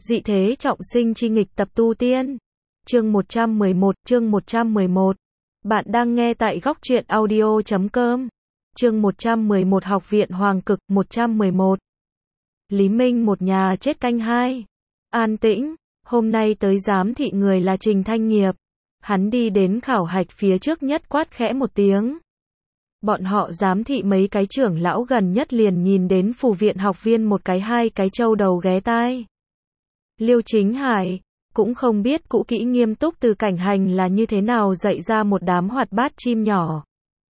Dị thế trọng sinh chi nghịch tập tu tiên. Chương 111. Bạn đang nghe tại góc truyện audio.com. Chương 111 Học viện Hoàng Cực 111. Lý Minh một nhà chết canh hai. An tĩnh, hôm nay tới giám thị người là Trình Thanh Nghiệp. Hắn đi đến khảo hạch phía trước nhất quát khẽ một tiếng. Bọn họ giám thị mấy cái trưởng lão gần nhất liền nhìn đến phù viện học viên một cái hai cái trâu đầu ghé tai. Liêu Chính Hải cũng không biết cũ kỹ nghiêm túc từ cảnh hành là như thế nào dạy ra một đám hoạt bát chim nhỏ.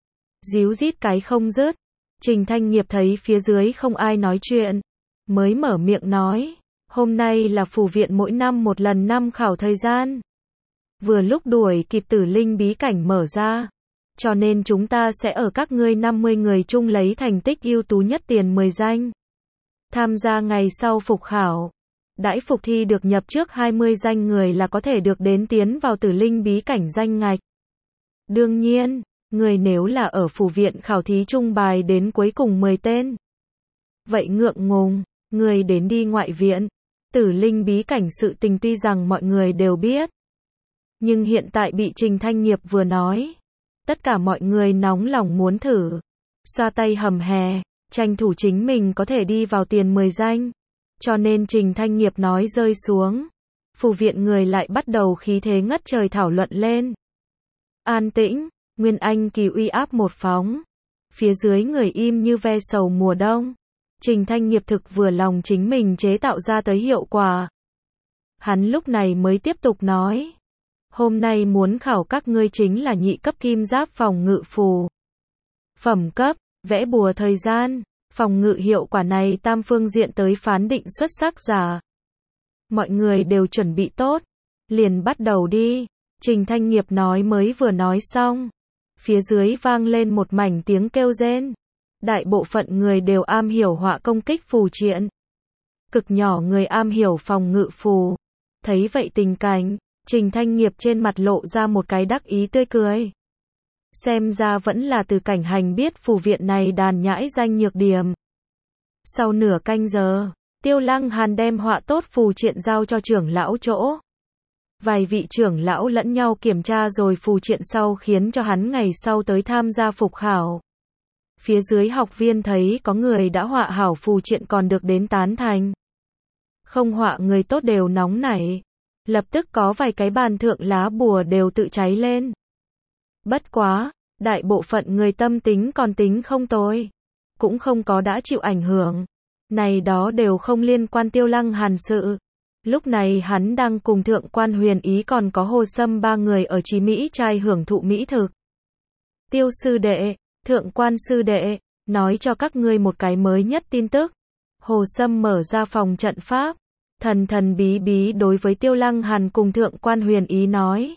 Díu dít cái không dứt. Trình Thanh Nghiệp thấy phía dưới không ai nói chuyện, mới mở miệng nói, hôm nay là phù viện mỗi năm một lần năm khảo thời gian. Vừa lúc đuổi kịp Tử Linh bí cảnh mở ra, cho nên chúng ta sẽ ở các ngươi 50 người chung lấy thành tích ưu tú nhất tiền 10 danh. Tham gia ngày sau phục khảo. Đãi phục thi được nhập trước 20 danh người là có thể được đến tiến vào Tử Linh bí cảnh danh ngạch. Đương nhiên, người nếu là ở phù viện khảo thí trung bài đến cuối cùng 10 tên. Vậy ngượng ngùng, người đến đi ngoại viện. Tử Linh bí cảnh sự tình tuy rằng mọi người đều biết. Nhưng hiện tại bị Trình Thanh Nghiệp vừa nói. Tất cả mọi người nóng lòng muốn thử. Xoa tay hầm hè, tranh thủ chính mình có thể đi vào tiền 10 danh. Cho nên Trình Thanh Nghiệp nói rơi xuống. Phù viện người lại bắt đầu khí thế ngất trời thảo luận lên. An tĩnh, Nguyên Anh kỳ uy áp một phóng. Phía dưới người im như ve sầu mùa đông. Trình Thanh Nghiệp thực vừa lòng chính mình chế tạo ra tới hiệu quả. Hắn lúc này mới tiếp tục nói. Hôm nay muốn khảo các ngươi chính là nhị cấp kim giáp phòng ngự phù. Phẩm cấp, vẽ bùa thời gian. Phòng ngự hiệu quả này tam phương diện tới phán định xuất sắc giả. Mọi người đều chuẩn bị tốt. Liền bắt đầu đi. Trình Thanh Nghiệp nói mới vừa nói xong. Phía dưới vang lên một mảnh tiếng kêu rên. Đại bộ phận người đều am hiểu họa công kích phù triện. Cực nhỏ người am hiểu phòng ngự phù. Thấy vậy tình cảnh, Trình Thanh Nghiệp trên mặt lộ ra một cái đắc ý tươi cười. Xem ra vẫn là từ cảnh hành biết phù viện này đàn nhãi danh nhược điểm. Sau nửa canh giờ, Tiêu Lăng Hàn đem họa tốt phù triện giao cho trưởng lão chỗ. Vài vị trưởng lão lẫn nhau kiểm tra rồi phù triện sau khiến cho hắn ngày sau tới tham gia phục khảo. Phía dưới học viên thấy có người đã họa hảo phù triện còn được đến tán thành. Không họa người tốt đều nóng nảy. Lập tức có vài cái bàn thượng lá bùa đều tự cháy lên. Bất quá, đại bộ phận người tâm tính còn tính không tồi. Cũng không có đã chịu ảnh hưởng. Này đó đều không liên quan Tiêu Lăng Hàn sự. Lúc này hắn đang cùng Thượng quan Huyền Ý còn có Hồ Sâm ba người ở Chí Mỹ trai hưởng thụ mỹ thực. Tiêu sư đệ, Thượng quan sư đệ, nói cho các ngươi một cái mới nhất tin tức. Hồ Sâm mở ra phòng trận pháp. Thần bí bí đối với Tiêu Lăng Hàn cùng Thượng quan Huyền Ý nói.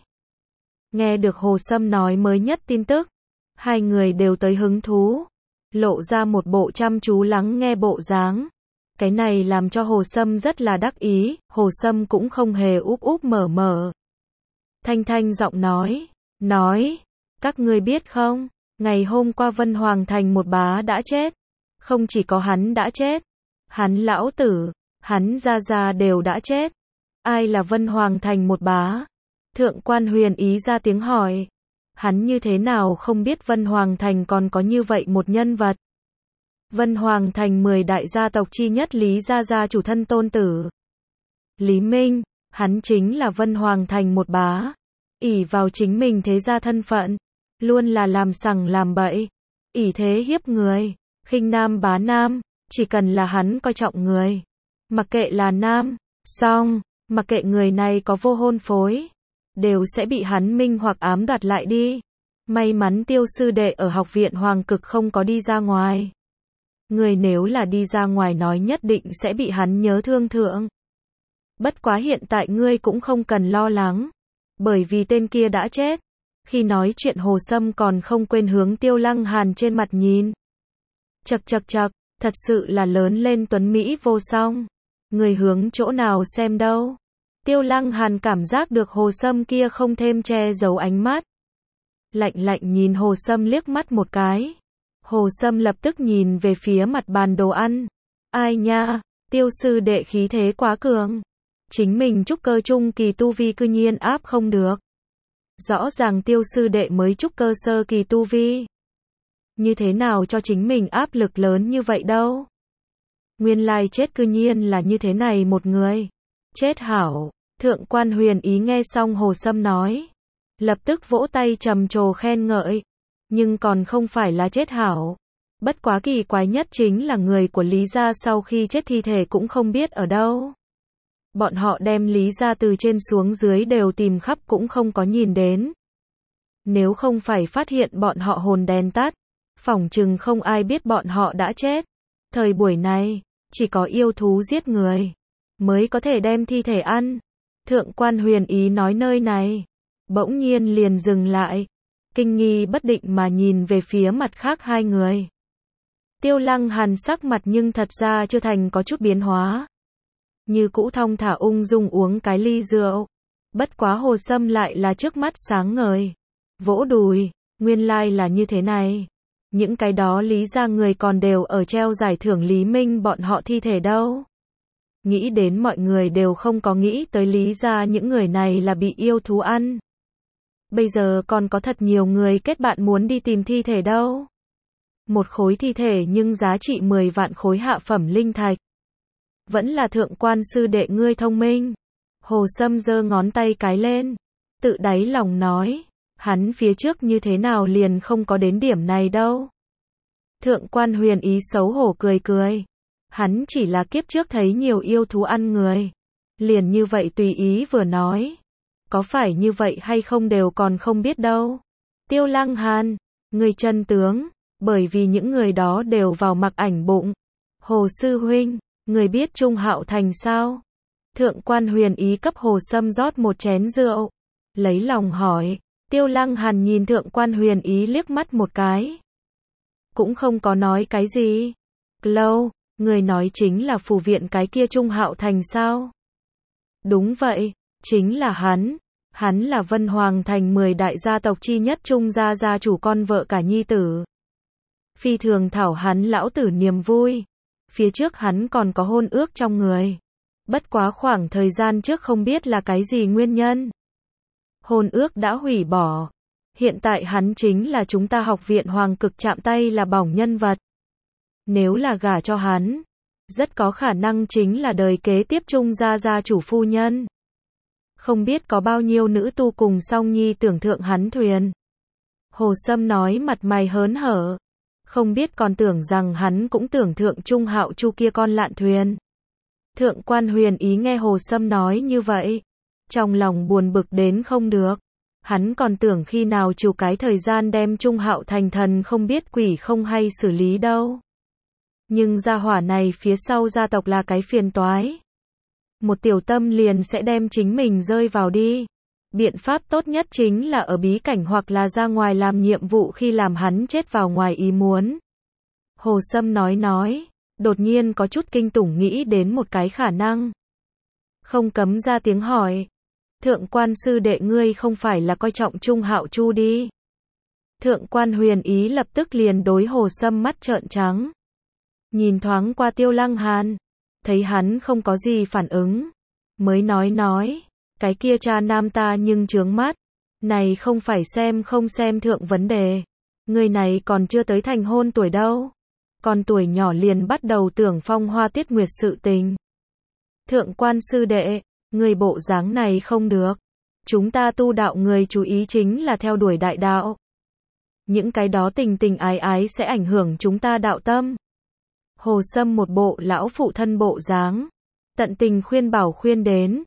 Nghe được Hồ Sâm nói mới nhất tin tức, hai người đều tới hứng thú, lộ ra một bộ chăm chú lắng nghe bộ dáng. Cái này làm cho Hồ Sâm rất là đắc ý, Hồ Sâm cũng không hề úp úp mở mở. Thanh giọng nói, các ngươi biết không, ngày hôm qua Vân Hoàng Thành một bá đã chết. Không chỉ có hắn đã chết, hắn lão tử, hắn gia đều đã chết. Ai là Vân Hoàng Thành một bá? Thượng quan Huyền Ý ra tiếng hỏi. Hắn như thế nào không biết Vân Hoàng Thành còn có như vậy một nhân vật? Vân Hoàng Thành 10 đại gia tộc chi nhất Lý gia chủ thân tôn tử. Lý Minh, hắn chính là Vân Hoàng Thành một bá. Ỷ vào chính mình thế gia thân phận, luôn là làm sằng làm bậy, ỷ thế hiếp người, khinh nam bá nam, chỉ cần là hắn coi trọng người. Mặc kệ là nam, xong, mặc kệ người này có vô hôn phối, đều sẽ bị hắn minh hoặc ám đoạt lại đi. May mắn Tiêu sư đệ ở học viện Hoàng Cực không có đi ra ngoài. Người nếu là đi ra ngoài nói nhất định sẽ bị hắn nhớ thương thượng. Bất quá hiện tại ngươi cũng không cần lo lắng. Bởi vì tên kia đã chết. Khi nói chuyện Hồ Sâm còn không quên hướng Tiêu Lăng Hàn trên mặt nhìn. Chậc, thật sự là lớn lên tuấn Mỹ vô song. Người hướng chỗ nào xem đâu. Tiêu Lăng Hàn cảm giác được Hồ Sâm kia không thêm che giấu ánh mắt. Lạnh nhìn Hồ Sâm liếc mắt một cái. Hồ Sâm lập tức nhìn về phía mặt bàn đồ ăn. Ai nha, Tiêu sư đệ khí thế quá cường. Chính mình trúc cơ trung kỳ tu vi cư nhiên áp không được. Rõ ràng Tiêu sư đệ mới trúc cơ sơ kỳ tu vi. Như thế nào cho chính mình áp lực lớn như vậy đâu? Nguyên lai chết cư nhiên là như thế này một người. Chết hảo. Thượng quan Huyền Ý nghe xong Hồ Sâm nói, lập tức vỗ tay trầm trồ khen ngợi. Nhưng còn không phải là chết hảo. Bất quá kỳ quái nhất chính là người của Lý gia sau khi chết thi thể cũng không biết ở đâu. Bọn họ đem Lý gia từ trên xuống dưới đều tìm khắp cũng không có nhìn đến. Nếu không phải phát hiện bọn họ hồn đèn tắt, phỏng chừng không ai biết bọn họ đã chết. Thời buổi này, chỉ có yêu thú giết người mới có thể đem thi thể ăn. Thượng quan Huyền Ý nói nơi này, bỗng nhiên liền dừng lại, kinh nghi bất định mà nhìn về phía mặt khác hai người. Tiêu Lăng Hàn sắc mặt nhưng thật ra chưa thành có chút biến hóa. Như cũ thong thả ung dung uống cái ly rượu. Bất quá Hồ Sâm lại là trước mắt sáng ngời. Vỗ đùi, nguyên lai là như thế này. Những cái đó Lý gia người còn đều ở treo giải thưởng Lý Minh bọn họ thi thể đâu. Nghĩ đến mọi người đều không có nghĩ tới Lý gia những người này là bị yêu thú ăn. Bây giờ còn có thật nhiều người kết bạn muốn đi tìm thi thể đâu. Một khối thi thể nhưng giá trị 10 vạn khối hạ phẩm linh thạch. Vẫn là thượng quan sư đệ ngươi thông minh. Hồ Sâm giơ ngón tay cái lên, tự đáy lòng nói, hắn phía trước như thế nào liền không có đến điểm này đâu. Thượng quan Huyền Ý xấu hổ cười cười. Hắn chỉ là kiếp trước thấy nhiều yêu thú ăn người. Liền như vậy tùy ý vừa nói. Có phải như vậy hay không đều còn không biết đâu. Tiêu Lăng Hàn, người chân tướng, bởi vì những người đó đều vào mặc ảnh bụng. Hồ sư huynh, người biết Trung Hạo Thành sao? Thượng quan Huyền Ý cấp Hồ Sâm rót một chén rượu. Lấy lòng hỏi. Tiêu Lăng Hàn nhìn thượng quan Huyền Ý liếc mắt một cái. Cũng không có nói cái gì. Lâu, người nói chính là phủ viện cái kia Trung Hạo Thành sao? Đúng vậy, chính là hắn. Hắn là Vân Hoàng Thành 10 đại gia tộc chi nhất Trung gia gia chủ con vợ cả nhi tử. Phi thường thảo hắn lão tử niềm vui. Phía trước hắn còn có hôn ước trong người. Bất quá khoảng thời gian trước không biết là cái gì nguyên nhân. Hôn ước đã hủy bỏ. Hiện tại hắn chính là chúng ta học viện Hoàng Cực chạm tay là bỏng nhân vật. Nếu là gả cho hắn, rất có khả năng chính là đời kế tiếp Trung gia gia chủ phu nhân. Không biết có bao nhiêu nữ tu cùng song nhi tưởng thượng hắn thuyền. Hồ Sâm nói mặt mày hớn hở. Không biết còn tưởng rằng hắn cũng tưởng thượng Trung Hạo Chu kia con lạn thuyền. Thượng quan Huyền Ý nghe Hồ Sâm nói như vậy, trong lòng buồn bực đến không được. Hắn còn tưởng khi nào chịu cái thời gian đem Trung Hạo thành thần không biết quỷ không hay xử lý đâu. Nhưng gia hỏa này phía sau gia tộc là cái phiền toái. Một tiểu tâm liền sẽ đem chính mình rơi vào đi. Biện pháp tốt nhất chính là ở bí cảnh hoặc là ra ngoài làm nhiệm vụ khi làm hắn chết vào ngoài ý muốn. Hồ Sâm nói, đột nhiên có chút kinh tủng nghĩ đến một cái khả năng. Không cấm ra tiếng hỏi. Thượng quan sư đệ ngươi không phải là coi trọng Trung Hạo Chu đi. Thượng quan Huyền Ý lập tức liền đối Hồ Sâm mắt trợn trắng. Nhìn thoáng qua Tiêu Lăng Hàn, thấy hắn không có gì phản ứng, mới nói, cái kia cha nam ta nhưng chướng mắt, này không phải xem không xem thượng vấn đề, người này còn chưa tới thành hôn tuổi đâu, còn tuổi nhỏ liền bắt đầu tưởng phong hoa tuyết nguyệt sự tình. Thượng quan sư đệ, người bộ dáng này không được, chúng ta tu đạo người chú ý chính là theo đuổi đại đạo. Những cái đó tình tình ái ái sẽ ảnh hưởng chúng ta đạo tâm. Hồ Sâm một bộ lão phụ thân bộ dáng, tận tình khuyên bảo khuyên đến.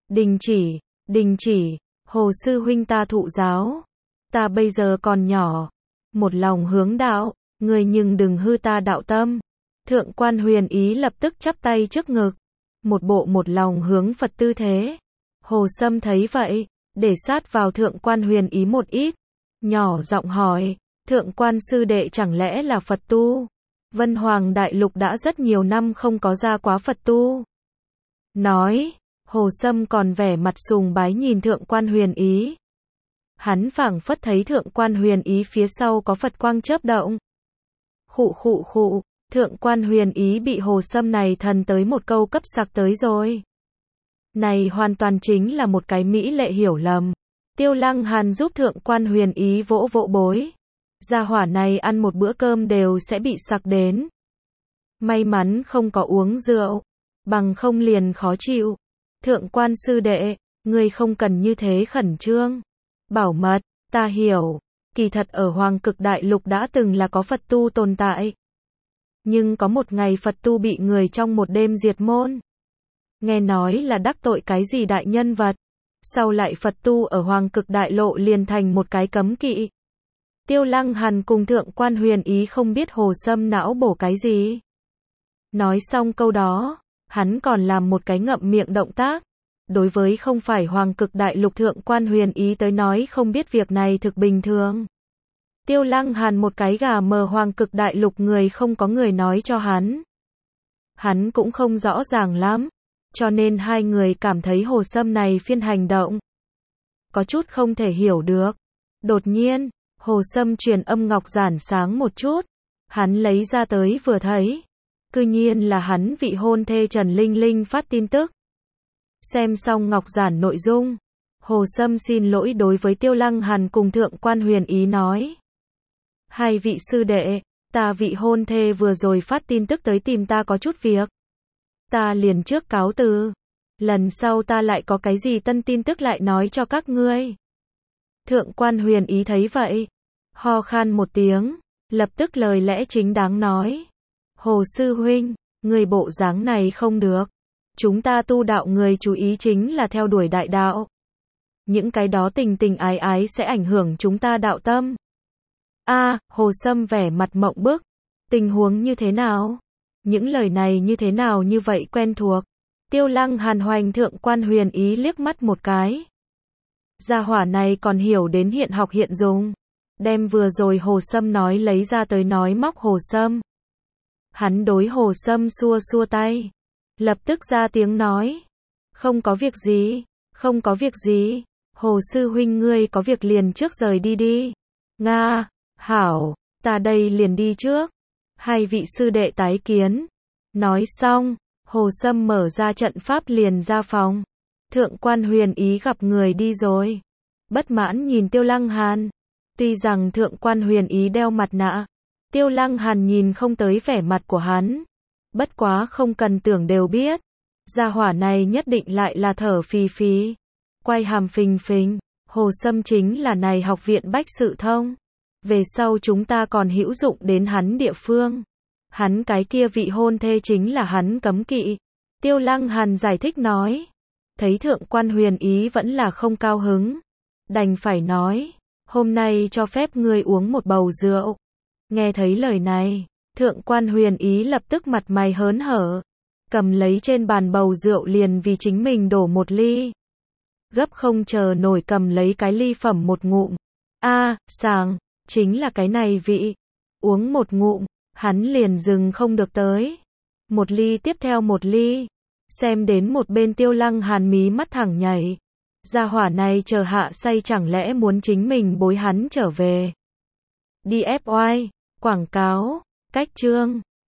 Đình chỉ, Hồ sư huynh ta thụ giáo. Ta bây giờ còn nhỏ, một lòng hướng đạo, người nhưng đừng hư ta đạo tâm. Thượng quan Huyền Ý lập tức chắp tay trước ngực, một bộ một lòng hướng Phật tư thế. Hồ Sâm thấy vậy, để sát vào thượng quan Huyền Ý một ít, nhỏ giọng hỏi, thượng quan sư đệ chẳng lẽ là Phật tu? Vân Hoàng Đại Lục đã rất nhiều năm không có ra quá Phật tu. Nói, Hồ Sâm còn vẻ mặt sùng bái nhìn thượng quan Huyền Ý. Hắn phảng phất thấy thượng quan Huyền Ý phía sau có Phật quang chớp động. Khụ, thượng quan Huyền Ý bị Hồ Sâm này thần tới một câu cấp sặc tới rồi. Này hoàn toàn chính là một cái mỹ lệ hiểu lầm. Tiêu Lăng Hàn giúp Thượng quan Huyền Ý vỗ vỗ bối. Gia hỏa này ăn một bữa cơm đều sẽ bị sặc đến. May mắn không có uống rượu, bằng không liền khó chịu. Thượng quan sư đệ, ngươi không cần như thế khẩn trương. Bảo mật, ta hiểu. Kỳ thật ở Hoàng Cực Đại Lục đã từng là có Phật tu tồn tại. Nhưng có một ngày Phật tu bị người trong một đêm diệt môn. Nghe nói là đắc tội cái gì đại nhân vật. Sau lại Phật tu ở Hoàng Cực Đại Lộ liền thành một cái cấm kỵ. Tiêu Lăng Hàn cùng Thượng quan Huyền Ý không biết Hồ Sâm não bổ cái gì. Nói xong câu đó, hắn còn làm một cái ngậm miệng động tác. Đối với không phải Hoàng Cực Đại Lục Thượng quan Huyền Ý tới nói không biết việc này thực bình thường. Tiêu Lăng Hàn một cái gà mờ Hoàng Cực Đại Lục người không có người nói cho hắn. Hắn cũng không rõ ràng lắm, cho nên hai người cảm thấy Hồ Sâm này phiên hành động có chút không thể hiểu được. Đột nhiên, Hồ Sâm truyền âm ngọc giản sáng một chút, hắn lấy ra tới vừa thấy, cư nhiên là hắn vị hôn thê Trần Linh Linh phát tin tức. Xem xong ngọc giản nội dung, Hồ Sâm xin lỗi đối với Tiêu Lăng Hàn cùng Thượng quan Huyền Ý nói. Hai vị sư đệ, ta vị hôn thê vừa rồi phát tin tức tới tìm ta có chút việc. Ta liền trước cáo từ. Lần sau ta lại có cái gì tân tin tức lại nói cho các ngươi. Thượng quan Huyền Ý thấy vậy, ho khan một tiếng, lập tức lời lẽ chính đáng nói. Hồ sư huynh, người bộ dáng này không được. Chúng ta tu đạo người chú ý chính là theo đuổi đại đạo. Những cái đó tình tình ái ái sẽ ảnh hưởng chúng ta đạo tâm. Hồ Sâm vẻ mặt mộng bức. Tình huống như thế nào? Những lời này như thế nào như vậy quen thuộc? Tiêu Lăng Hàn hoành Thượng quan Huyền Ý liếc mắt một cái. Gia hỏa này còn hiểu đến hiện học hiện dùng. Đem vừa rồi Hồ Sâm nói lấy ra tới nói móc Hồ Sâm. Hắn đối Hồ Sâm xua xua tay. Lập tức ra tiếng nói. Không có việc gì, không có việc gì. Hồ sư huynh ngươi có việc liền trước rời đi đi. Nga, hảo, ta đây liền đi trước. Hai vị sư đệ tái kiến. Nói xong, Hồ Sâm mở ra trận pháp liền ra phòng. Thượng quan Huyền Ý gặp người đi rồi. Bất mãn nhìn Tiêu Lăng Hàn. Tuy rằng Thượng quan Huyền Ý đeo mặt nạ, Tiêu Lăng Hàn nhìn không tới vẻ mặt của hắn. Bất quá không cần tưởng đều biết. Gia hỏa này nhất định lại là thở phì phì. Quay hàm phình phình. Hồ Sâm chính là này học viện Bách Sự Thông. Về sau chúng ta còn hữu dụng đến hắn địa phương. Hắn cái kia vị hôn thê chính là hắn cấm kỵ. Tiêu Lăng Hàn giải thích nói. Thấy Thượng quan Huyền Ý vẫn là không cao hứng. Đành phải nói. Hôm nay cho phép ngươi uống một bầu rượu. Nghe thấy lời này, Thượng quan Huyền Ý lập tức mặt mày hớn hở. Cầm lấy trên bàn bầu rượu liền vì chính mình đổ một ly. Gấp không chờ nổi cầm lấy cái ly phẩm một ngụm. Sảng, chính là cái này vị. Uống một ngụm, hắn liền dừng không được tới. Một ly tiếp theo một ly. Xem đến một bên Tiêu Lăng Hàn mí mắt thẳng nhảy. Gia hỏa này chờ hạ say chẳng lẽ muốn chính mình bối hắn trở về. DFY, quảng cáo, cách chương.